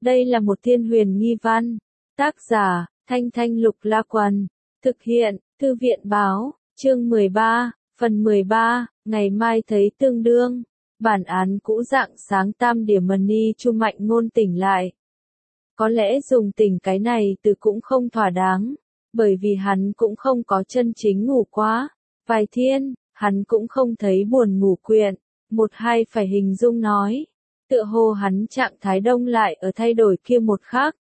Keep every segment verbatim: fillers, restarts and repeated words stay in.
Đây là một thiên huyền nghi văn. Tác giả, Thanh Thanh Lục La Quần. Thực hiện, Thư viện Báo, chương mười ba, phần mười ba, ngày mai thấy tương đương. Bản án cũ dạng sáng tam điểm money Chu Mạnh Ngôn tỉnh lại. Có lẽ dùng tỉnh cái này từ cũng không thỏa đáng, bởi vì hắn cũng không có chân chính ngủ quá. Vài thiên, hắn cũng không thấy buồn ngủ quyện. Một hai phải hình dung nói. Tựa hồ hắn trạng thái đông lại ở thay đổi kia một khác.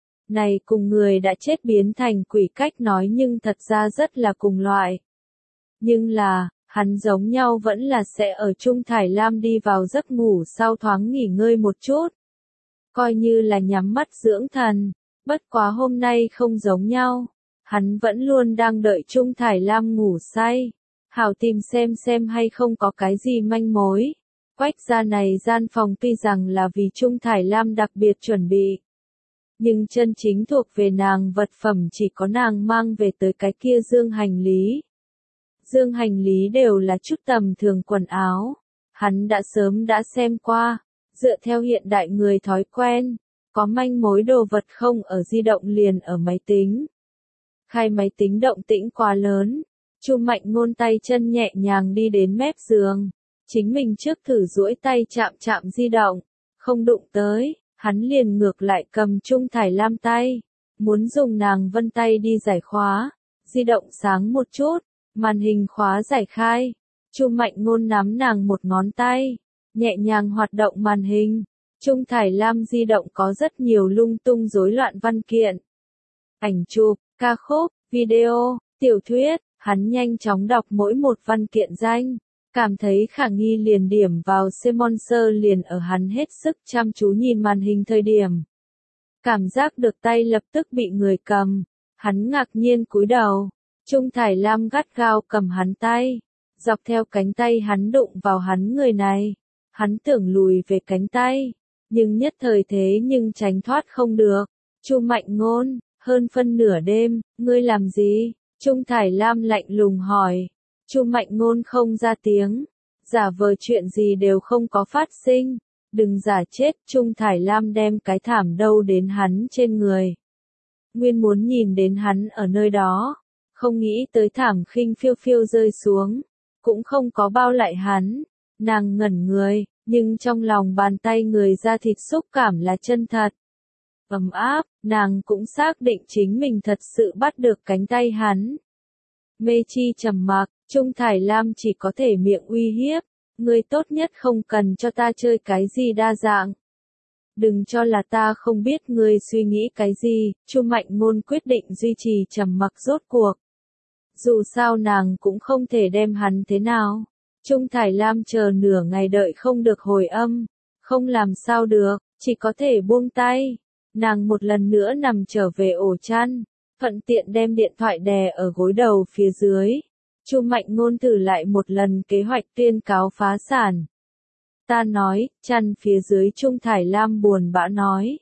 Này cùng người đã chết biến thành quỷ cách nói nhưng thật ra rất là cùng loại. Nhưng là, hắn giống nhau vẫn là sẽ ở Trung Thải Lam đi vào giấc ngủ sau thoáng nghỉ ngơi một chút. Coi như là nhắm mắt dưỡng thần, bất quá hôm nay không giống nhau. Hắn vẫn luôn đang đợi Trung Thải Lam ngủ say. Hảo tìm xem xem hay không có cái gì manh mối. Quách gia này gian phòng tuy rằng là vì Trung Thải Lam đặc biệt chuẩn bị. Nhưng chân chính thuộc về nàng vật phẩm chỉ có nàng mang về tới cái kia dương hành lý. Dương hành lý đều là chút tầm thường quần áo. Hắn đã sớm đã xem qua. Dựa theo hiện đại người thói quen. Có manh mối đồ vật không ở di động liền ở máy tính. Khai máy tính động tĩnh quá lớn. Chu Mạnh Ngôn tay chân nhẹ nhàng đi đến mép giường. Chính mình trước thử duỗi tay chạm chạm di động. Không đụng tới. Hắn liền ngược lại cầm Trung Thải Lam tay. Muốn dùng nàng vân tay đi giải khóa. Di động sáng một chút. Màn hình khóa giải khai. Chu Mạnh Ngôn nắm nàng một ngón tay. Nhẹ nhàng hoạt động màn hình. Trung Thải Lam di động có rất nhiều lung tung rối loạn văn kiện. Ảnh chụp, ca khúc, video, tiểu thuyết. Hắn nhanh chóng đọc mỗi một văn kiện danh. Cảm thấy khả nghi liền điểm vào Simonser liền ở hắn hết sức chăm chú nhìn màn hình thời điểm. Cảm giác được tay lập tức bị người cầm. Hắn ngạc nhiên cúi đầu. Trung Thải Lam gắt gao cầm hắn tay. Dọc theo cánh tay hắn đụng vào hắn người này. Hắn tưởng lùi về cánh tay. Nhưng nhất thời thế nhưng tránh thoát không được. Chu Mạnh Ngôn, hơn phân nửa đêm, ngươi làm gì? Trung Thải Lam lạnh lùng hỏi. Chu Mạnh Ngôn không ra tiếng. Giả vờ chuyện gì đều không có phát sinh. Đừng giả chết. Trung Thải Lam đem cái thảm đâu đến hắn trên người. Nguyên muốn nhìn đến hắn ở nơi đó. Không nghĩ tới thảm khinh phiêu phiêu rơi xuống. Cũng không có bao lại hắn. Nàng ngẩn người. Nhưng trong lòng bàn tay người da thịt xúc cảm là chân thật. Ấm áp. Nàng cũng xác định chính mình thật sự bắt được cánh tay hắn. Mê chi trầm mặc. Trung Thải Lam chỉ có thể miệng uy hiếp. Ngươi tốt nhất không cần cho ta chơi cái gì đa dạng. Đừng cho là ta không biết ngươi suy nghĩ cái gì. Chu Mạnh Ngôn quyết định duy trì trầm mặc rốt cuộc. Dù sao nàng cũng không thể đem hắn thế nào. Trung Thải Lam chờ nửa ngày đợi không được hồi âm. Không làm sao được, chỉ có thể buông tay. Nàng một lần nữa nằm trở về ổ chăn. Thuận tiện đem điện thoại đè ở gối đầu phía dưới. Chu Mạnh Ngôn thử lại một lần kế hoạch tuyên cáo phá sản. Ta nói, chăn phía dưới Trung Thải Lam buồn bã nói.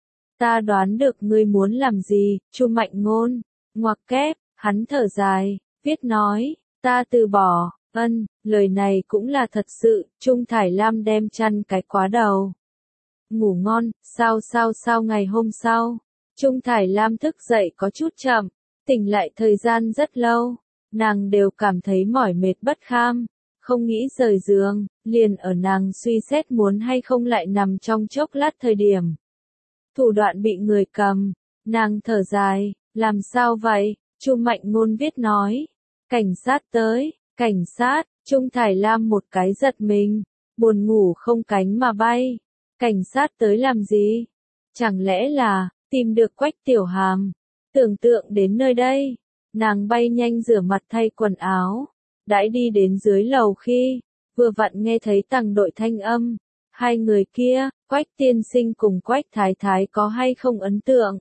Ta đoán được ngươi muốn làm gì, Chu Mạnh Ngôn. Ngoặc kép, hắn thở dài, viết nói, ta từ bỏ, ân, lời này cũng là thật sự, Trung Thải Lam đem chăn cái quá đầu. Ngủ ngon, sao sao sao ngày hôm sau. Trung Thải Lam thức dậy có chút chậm, tỉnh lại thời gian rất lâu. Nàng đều cảm thấy mỏi mệt bất kham, không nghĩ rời giường, liền ở nàng suy xét muốn hay không lại nằm trong chốc lát thời điểm. Thủ đoạn bị người cầm, nàng thở dài, làm sao vậy, Chu Mạnh Ngôn viết nói. Cảnh sát tới, cảnh sát, Trung Thải Lam một cái giật mình, buồn ngủ không cánh mà bay. Cảnh sát tới làm gì? Chẳng lẽ là, tìm được Quách Tiểu Hàm? Tưởng tượng đến nơi đây. Nàng bay nhanh rửa mặt thay quần áo, đãi đi đến dưới lầu khi, vừa vặn nghe thấy tầng đội thanh âm, hai người kia, Quách tiên sinh cùng Quách thái thái có hay không ấn tượng?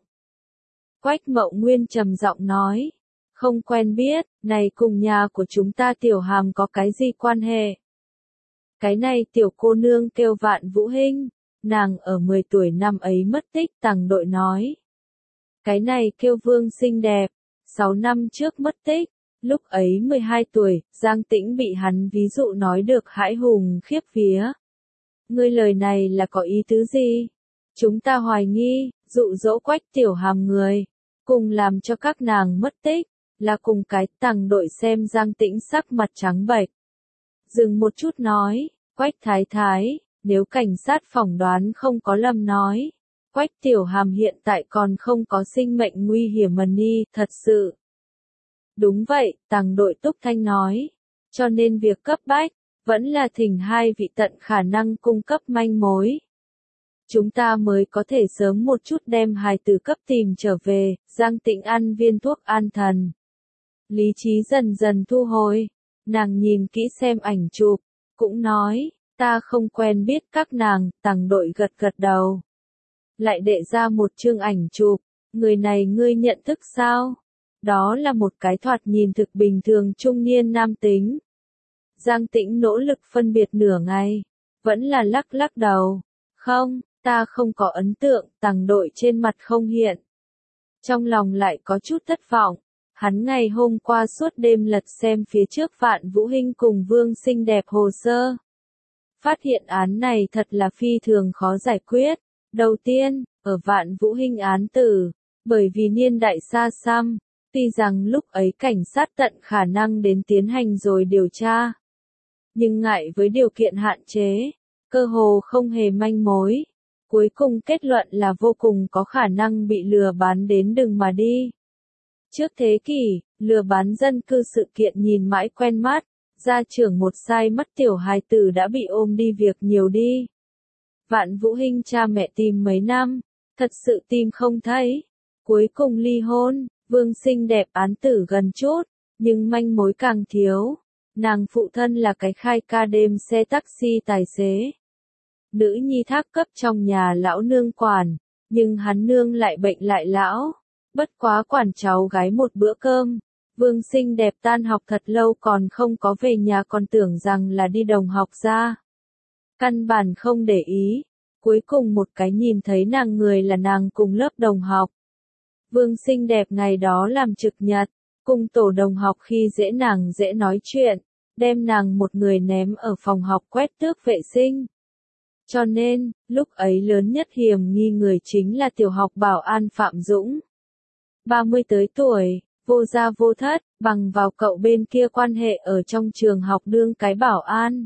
Quách Mậu Nguyên trầm giọng nói, không quen biết, này cùng nhà của chúng ta Tiểu Hàm có cái gì quan hệ? Cái này tiểu cô nương kêu Vạn Vũ Hinh, nàng ở mười tuổi năm ấy mất tích, tầng đội nói. Cái này kêu Vương xinh đẹp. sáu năm trước mất tích, lúc ấy mười hai tuổi, Giang Tĩnh bị hắn ví dụ nói được hãi hùng khiếp vía. Ngươi lời này là có ý tứ gì? Chúng ta hoài nghi, dụ dỗ Quách Tiểu Hàm người, cùng làm cho các nàng mất tích, là cùng cái tàng đội. Xem Giang Tĩnh sắc mặt trắng bệch. Dừng một chút nói, Quách Thái Thái, nếu cảnh sát phỏng đoán không có lầm nói, Quách Tiểu Hàm hiện tại còn không có sinh mệnh nguy hiểm mần ni, thật sự. Đúng vậy, tàng đội Túc Thanh nói, cho nên việc cấp bách, vẫn là thỉnh hai vị tận khả năng cung cấp manh mối. Chúng ta mới có thể sớm một chút đem hài tử cấp tìm trở về. Giang Tĩnh ăn viên thuốc an thần. Lý trí dần dần thu hồi, nàng nhìn kỹ xem ảnh chụp, cũng nói, ta không quen biết các nàng. Tàng đội gật gật đầu. Lại đệ ra một chương ảnh chụp, người này ngươi nhận thức sao? Đó là một cái thoạt nhìn thực bình thường trung niên nam tính. Giang Tĩnh nỗ lực phân biệt nửa ngày, vẫn là lắc lắc đầu. Không, ta không có ấn tượng. Tàng đội trên mặt không hiện. Trong lòng lại có chút thất vọng. Hắn ngày hôm qua suốt đêm lật xem phía trước Vạn Vũ Hinh cùng Vương Xinh Đẹp hồ sơ. Phát hiện án này thật là phi thường khó giải quyết. Đầu tiên, ở Vạn Vũ Hinh án tử, bởi vì niên đại xa xăm, tuy rằng lúc ấy cảnh sát tận khả năng đến tiến hành rồi điều tra, nhưng ngại với điều kiện hạn chế, cơ hồ không hề manh mối. Cuối cùng kết luận là vô cùng có khả năng bị lừa bán đến đường mà đi. Trước thế kỷ, lừa bán dân cư sự kiện nhìn mãi quen mắt, gia trưởng một sai mất tiểu hài tử đã bị ôm đi việc nhiều đi. Vạn Vũ Hinh cha mẹ tìm mấy năm, thật sự tìm không thấy. Cuối cùng ly hôn, Vương Xinh Đẹp án tử gần chút, nhưng manh mối càng thiếu. Nàng phụ thân là cái khai ca đêm xe taxi tài xế. Nữ nhi thác cấp trong nhà lão nương quản, nhưng hắn nương lại bệnh lại lão. Bất quá quản cháu gái một bữa cơm. Vương Xinh Đẹp tan học thật lâu còn không có về nhà, còn tưởng rằng là đi đồng học ra. Căn bản không để ý. Cuối cùng một cái nhìn thấy nàng người là nàng cùng lớp đồng học. Vương Xinh Đẹp ngày đó làm trực nhật, cùng tổ đồng học khi dễ nàng dễ nói chuyện, đem nàng một người ném ở phòng học quét tước vệ sinh. Cho nên, lúc ấy lớn nhất hiểm nghi người chính là tiểu học bảo an Phạm Dũng. ba mươi tới tuổi, vô gia vô thất, bằng vào cậu bên kia quan hệ ở trong trường học đương cái bảo an.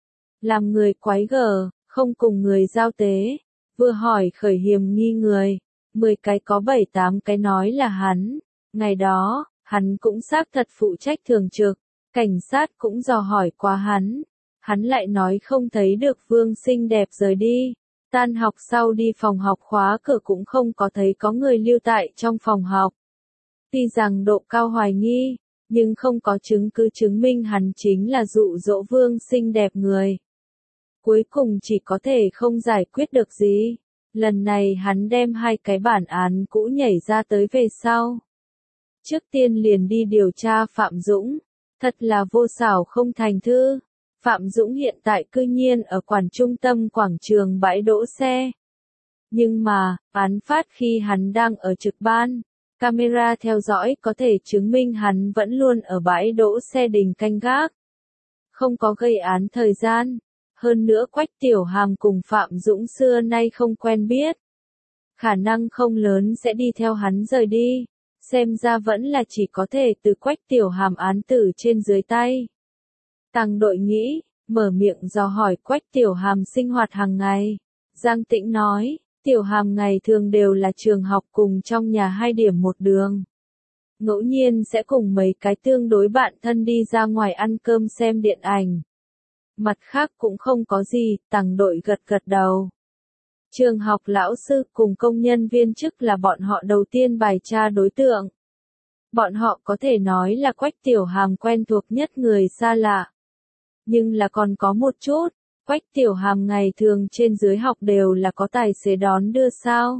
Làm người quái gở, không cùng người giao tế, vừa hỏi khởi hiểm nghi người, mười cái có bảy tám cái nói là hắn. Ngày đó, hắn cũng xác thật phụ trách thường trực, cảnh sát cũng dò hỏi qua hắn. Hắn lại nói không thấy được Vương Xinh Đẹp rời đi. Tan học sau đi phòng học khóa cửa cũng không có thấy có người lưu tại trong phòng học. Tuy rằng độ cao hoài nghi, nhưng không có chứng cứ chứng minh hắn chính là dụ dỗ Vương Xinh Đẹp người. Cuối cùng chỉ có thể không giải quyết được gì. Lần này hắn đem hai cái bản án cũ nhảy ra tới về sau. Trước tiên liền đi điều tra Phạm Dũng. Thật là vô xảo không thành thư. Phạm Dũng hiện tại cư nhiên ở quản trung tâm quảng trường bãi đỗ xe. Nhưng mà, án phát khi hắn đang ở trực ban, camera theo dõi có thể chứng minh hắn vẫn luôn ở bãi đỗ xe đình canh gác. Không có gây án thời gian. Hơn nữa Quách Tiểu Hàm cùng Phạm Dũng xưa nay không quen biết. Khả năng không lớn sẽ đi theo hắn rời đi. Xem ra vẫn là chỉ có thể từ Quách Tiểu Hàm án tử trên dưới tay. Tàng đội nghĩ, mở miệng dò hỏi Quách Tiểu Hàm sinh hoạt hàng ngày. Giang Tĩnh nói, Tiểu Hàm ngày thường đều là trường học cùng trong nhà hai điểm một đường. Ngẫu nhiên sẽ cùng mấy cái tương đối bạn thân đi ra ngoài ăn cơm xem điện ảnh. Mặt khác cũng không có gì. Tàng đội gật gật đầu. Trường học lão sư cùng công nhân viên chức là bọn họ đầu tiên bài tra đối tượng. Bọn họ có thể nói là Quách Tiểu Hàm quen thuộc nhất người xa lạ. Nhưng là còn có một chút, Quách Tiểu Hàm ngày thường trên dưới học đều là có tài xế đón đưa sao?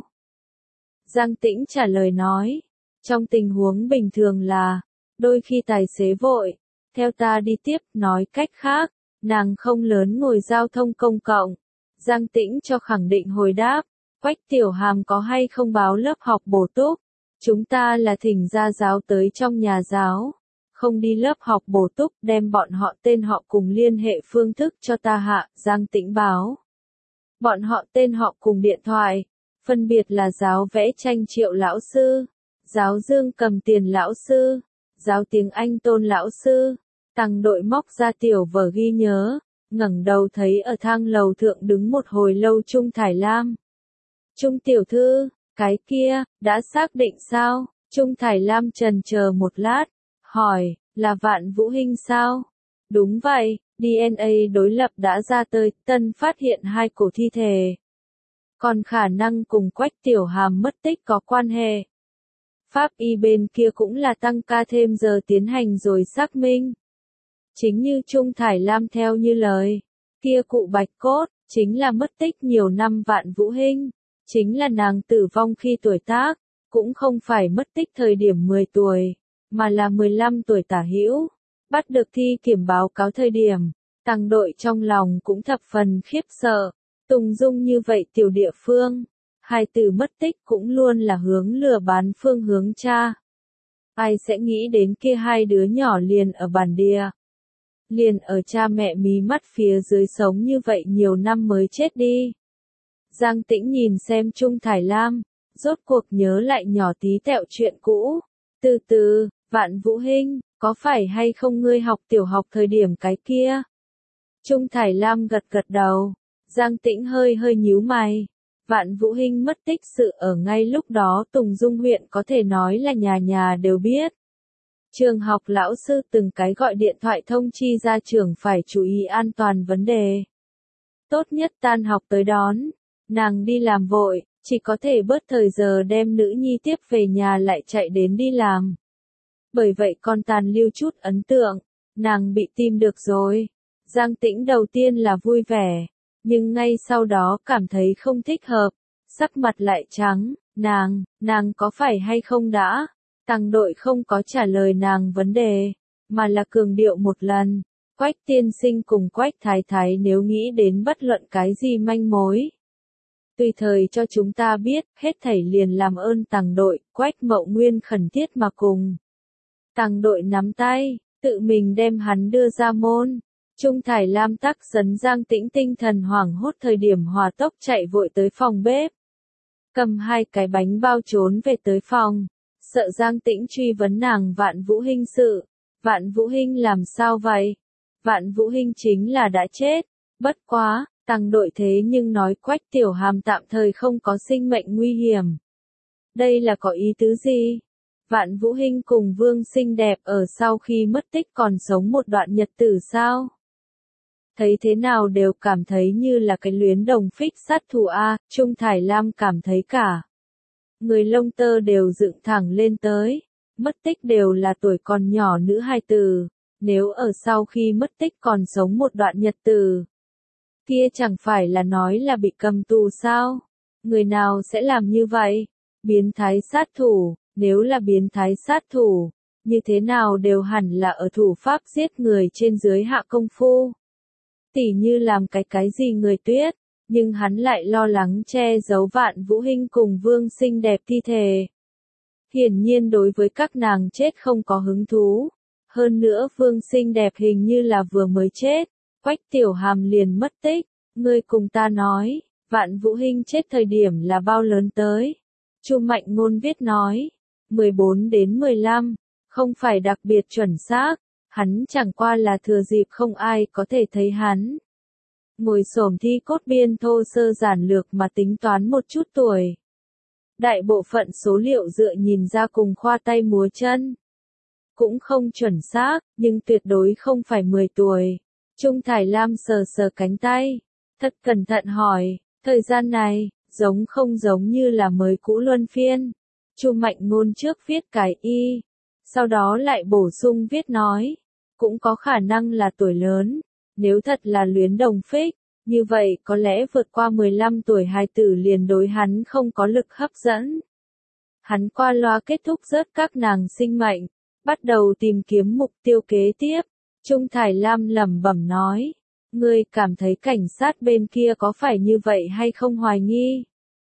Giang Tĩnh trả lời nói, trong tình huống bình thường là, đôi khi tài xế vội, theo ta đi tiếp, nói cách khác, nàng không lớn ngồi giao thông công cộng. Giang Tĩnh cho khẳng định hồi đáp, Quách Tiểu Hàm có hay không báo lớp học bổ túc? Chúng ta là thỉnh gia giáo tới trong nhà giáo. Không đi lớp học bổ túc, đem bọn họ tên họ cùng liên hệ phương thức cho ta hạ. Giang Tĩnh báo. Bọn họ tên họ cùng điện thoại. phân biệt là giáo vẽ tranh Triệu lão sư, giáo dương cầm tiền lão sư, giáo tiếng Anh Tôn lão sư. Tăng đội móc ra tiểu vở ghi nhớ, ngẩng đầu thấy ở thang lầu thượng đứng một hồi lâu Trung Thải Lam. Trung tiểu thư, cái kia, đã xác định sao? Trung Thải Lam chần chờ một lát, hỏi, là Vạn Vũ Hinh sao? Đúng vậy, đê en a đối lập đã ra tới, tân phát hiện hai cổ thi thể. Còn khả năng cùng Quách Tiểu Hàm mất tích có quan hệ. Pháp y bên kia cũng là tăng ca thêm giờ tiến hành rồi xác minh. Chính như Trung Thải Lam theo như lời, kia cụ bạch cốt, chính là mất tích nhiều năm Vạn Vũ Hinh, chính là nàng tử vong khi tuổi tác, cũng không phải mất tích thời điểm mười tuổi, mà là mười lăm tuổi tả hữu. Bắt được thi kiểm báo cáo thời điểm, Tăng đội trong lòng cũng thập phần khiếp sợ, Tùng Dung như vậy tiểu địa phương, hai từ mất tích cũng luôn là hướng lừa bán phương hướng cha. Ai sẽ nghĩ đến kia hai đứa nhỏ liền ở bản địa, liền ở cha mẹ mí mắt phía dưới sống như vậy nhiều năm mới chết đi. Giang Tĩnh nhìn xem Trung Thải Lam, rốt cuộc nhớ lại nhỏ tí tẹo chuyện cũ. Từ từ, Vạn Vũ Hinh, có phải hay không ngươi học tiểu học thời điểm cái kia? Trung Thải Lam gật gật đầu, Giang Tĩnh hơi hơi nhíu mày. Vạn Vũ Hinh mất tích sự ở ngay lúc đó Tùng Dung huyện có thể nói là nhà nhà đều biết. Trường học lão sư từng cái gọi điện thoại thông chi ra trường phải chú ý an toàn vấn đề. Tốt nhất tan học tới đón, nàng đi làm vội, chỉ có thể bớt thời giờ đem nữ nhi tiếp về nhà lại chạy đến đi làm. Bởi vậy con tàn lưu chút ấn tượng, nàng bị tìm được rồi. Giang Tĩnh đầu tiên là vui vẻ, nhưng ngay sau đó cảm thấy không thích hợp, sắc mặt lại trắng, nàng, nàng có phải hay không đã? Tăng đội không có trả lời nàng vấn đề, mà là cường điệu một lần. Quách tiên sinh cùng Quách thái thái nếu nghĩ đến bất luận cái gì manh mối, tùy thời cho chúng ta biết, hết thảy liền làm ơn Tăng đội. Quách Mậu Nguyên khẩn thiết mà cùng Tăng đội nắm tay, tự mình đem hắn đưa ra môn. Trung Thải Lam tắc sấn Giang Tĩnh tinh thần hoảng hốt thời điểm hòa tốc chạy vội tới phòng bếp, cầm hai cái bánh bao trốn về tới phòng, sợ Giang Tĩnh truy vấn nàng Vạn Vũ Hinh sự. Vạn Vũ Hinh làm sao vậy? Vạn Vũ Hinh chính là đã chết, bất quá, Tăng đội thế nhưng nói Quách Tiểu Hàm tạm thời không có sinh mệnh nguy hiểm. Đây là có ý tứ gì? Vạn Vũ Hinh cùng Vương xinh đẹp ở sau khi mất tích còn sống một đoạn nhật tử sao? Thấy thế nào đều cảm thấy như là cái luyến đồng phích sát thủ a. Trung Thải Lam cảm thấy cả người lông tơ đều dựng thẳng lên tới, mất tích đều là tuổi còn nhỏ nữ hài tử, nếu ở sau khi mất tích còn sống một đoạn nhật tử, kia chẳng phải là nói là bị cầm tù sao? Người nào sẽ làm như vậy? Biến thái sát thủ, nếu là biến thái sát thủ, như thế nào đều hẳn là ở thủ pháp giết người trên dưới hạ công phu. Tỉ như làm cái cái gì người tuyết, nhưng hắn lại lo lắng che giấu Vạn Vũ Hinh cùng Vương xinh đẹp thi thể. Hiển nhiên đối với các nàng chết không có hứng thú. Hơn nữa Vương xinh đẹp hình như là vừa mới chết, Quách Tiểu Hàm liền mất tích. Ngươi cùng ta nói, Vạn Vũ Hinh chết thời điểm là bao lớn tới? Chu Mạnh Ngôn viết nói, mười bốn đến mười lăm, không phải đặc biệt chuẩn xác, hắn chẳng qua là thừa dịp không ai có thể thấy hắn. Ngồi xổm thi cốt biên thô sơ giản lược mà tính toán một chút tuổi. Đại bộ phận số liệu dựa nhìn ra cùng khoa tay múa chân. Cũng không chuẩn xác, nhưng tuyệt đối không phải mười tuổi. Trung Thải Lam sờ sờ cánh tay, thật cẩn thận hỏi, thời gian này, giống không giống như là mới cũ luân phiên. Chu Mạnh Ngôn trước viết cái y, sau đó lại bổ sung viết nói, cũng có khả năng là tuổi lớn, nếu thật là luyến đồng phích, như vậy có lẽ vượt qua mười lăm tuổi hài tử liền đối hắn không có lực hấp dẫn. Hắn qua loa kết thúc rớt các nàng sinh mệnh, bắt đầu tìm kiếm mục tiêu kế tiếp. Trung Thải Lam lẩm bẩm nói, ngươi cảm thấy cảnh sát bên kia có phải như vậy hay không hoài nghi?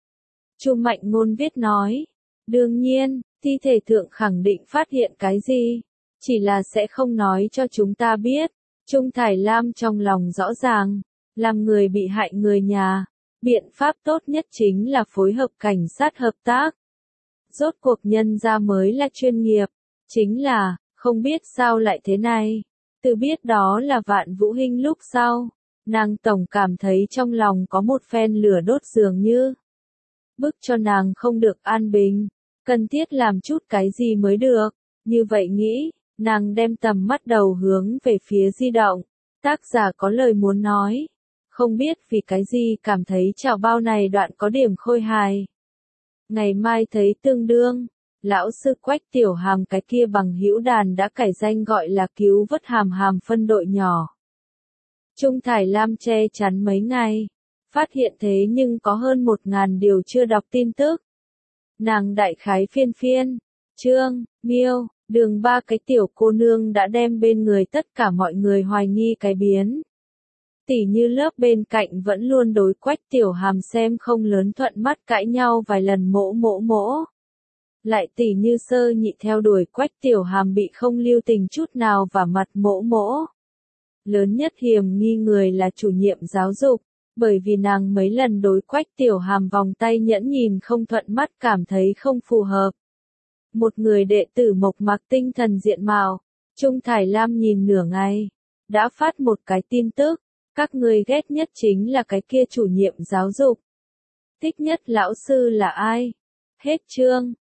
Chu Mạnh Ngôn viết nói, đương nhiên, thi thể thượng khẳng định phát hiện cái gì, chỉ là sẽ không nói cho chúng ta biết. Trung Thải Lam trong lòng rõ ràng, làm người bị hại người nhà, Biện pháp tốt nhất chính là phối hợp cảnh sát hợp tác. Rốt cuộc nhân ra mới là chuyên nghiệp. Chính là, không biết sao lại thế này. Từ biết đó là Vạn Vũ Hinh lúc sau, nàng tổng cảm thấy trong lòng có một phen lửa đốt dường như bức cho nàng không được an bình, cần thiết làm chút cái gì mới được. Như vậy nghĩ, nàng đem tầm mắt đầu hướng về phía di động. Tác giả có lời muốn nói. Không biết vì cái gì cảm thấy chào bao này đoạn có điểm khôi hài. Ngày mai thấy tương đương, lão sư Quách Tiểu Hàm cái kia bằng hữu đàn đã cải danh gọi là cứu vớt hàm hàm phân đội nhỏ. Trung Thải Lam che chắn mấy ngày, phát hiện thế nhưng có hơn một ngàn điều chưa đọc tin tức. Nàng đại khái phiên phiên, Trương, Miêu, Đường ba cái tiểu cô nương đã đem bên người tất cả mọi người hoài nghi cái biến. Tỉ như lớp bên cạnh vẫn luôn đối Quách Tiểu Hàm xem không lớn thuận mắt cãi nhau vài lần mỗ mỗ mỗ. Lại tỉ như Sơ Nhị theo đuổi Quách Tiểu Hàm bị không lưu tình chút nào và mặt mỗ mỗ. Lớn nhất hiểm nghi người là chủ nhiệm giáo dục, bởi vì nàng mấy lần đối Quách Tiểu Hàm vòng tay nhẫn nhìn không thuận mắt cảm thấy không phù hợp. Một người đệ tử mộc mạc tinh thần diện mạo, Trung Thải Lam nhìn nửa ngày, đã phát một cái tin tức, các người ghét nhất chính là cái kia chủ nhiệm giáo dục. Thích nhất lão sư là ai? Hết chương.